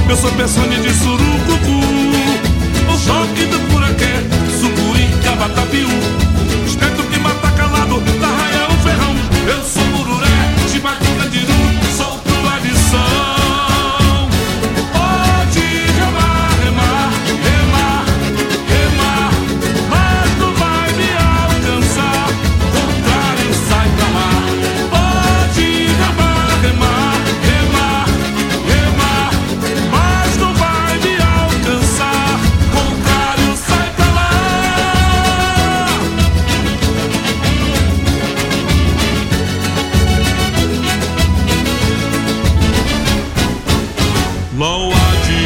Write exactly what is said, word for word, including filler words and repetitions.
Eu sou peçonha de surucucu, o choque do furaqué, sucuri, cabatapiu, espectro que mata calado, da raia o ferrão. Eu sou mururé, chibaque candiru, sou tua lição. Pode remar, remar, remar, remar, mas tu vai me alcançar, contrário sai pra mar. Pode remar, remar, remar, remar, mas tu vai me alcançar, contrário sai pra lá. Loa de